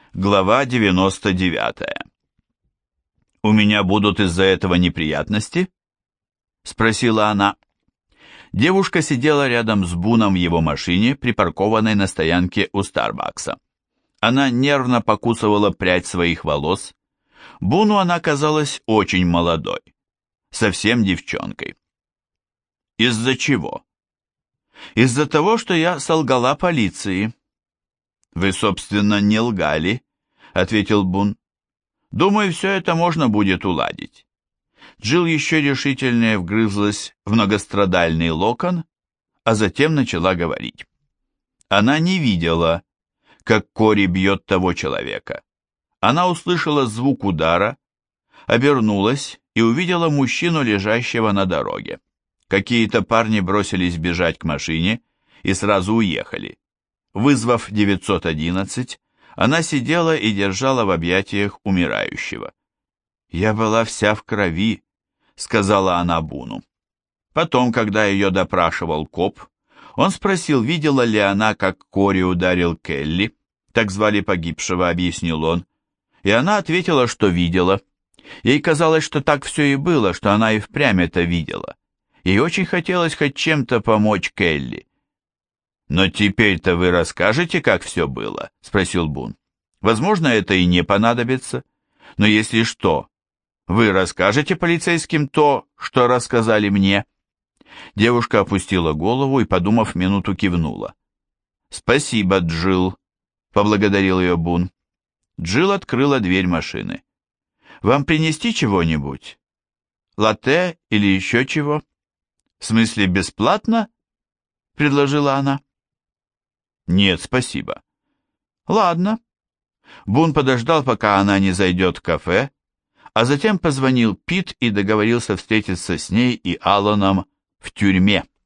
Глава 99. «У меня будут из-за этого неприятности?» — спросила она. Девушка сидела рядом с Буном в его машине, припаркованной на стоянке у Старбакса. Она нервно покусывала прядь своих волос. Буну она казалась очень молодой, совсем девчонкой. «Из-за чего?» «Из-за того, что я солгала полиции». «Вы, собственно, не лгали», — ответил Бун. «Думаю, все это можно будет уладить». Джилл еще решительнее вгрызлась в многострадальный локон, а затем начала говорить. Она не видела, как Кори бьет того человека. Она услышала звук удара, обернулась и увидела мужчину, лежащего на дороге. Какие-то парни бросились бежать к машине и сразу уехали. Вызвав 911, она сидела и держала в объятиях умирающего. «Я была вся в крови», — сказала она Буну. Потом, когда ее допрашивал коп, он спросил, видела ли она, как Кори ударил Келли, так звали погибшего, объяснил он, и она ответила, что видела. Ей казалось, что так все и было, что она и впрямь это видела. Ей очень хотелось хоть чем-то помочь Келли. «Но теперь-то вы расскажете, как все было?» — спросил Бун. «Возможно, это и не понадобится. Но если что, вы расскажете полицейским то, что рассказали мне?» Девушка опустила голову и, подумав минуту, кивнула. «Спасибо, Джилл», — поблагодарил ее Бун. Джилл открыла дверь машины. «Вам принести чего-нибудь? Латте или еще чего?» «В смысле, бесплатно?» — предложила она. «Нет, спасибо». «Ладно». Бун подождал, пока она не зайдет в кафе, а затем позвонил Пит и договорился встретиться с ней и Алланом в тюрьме.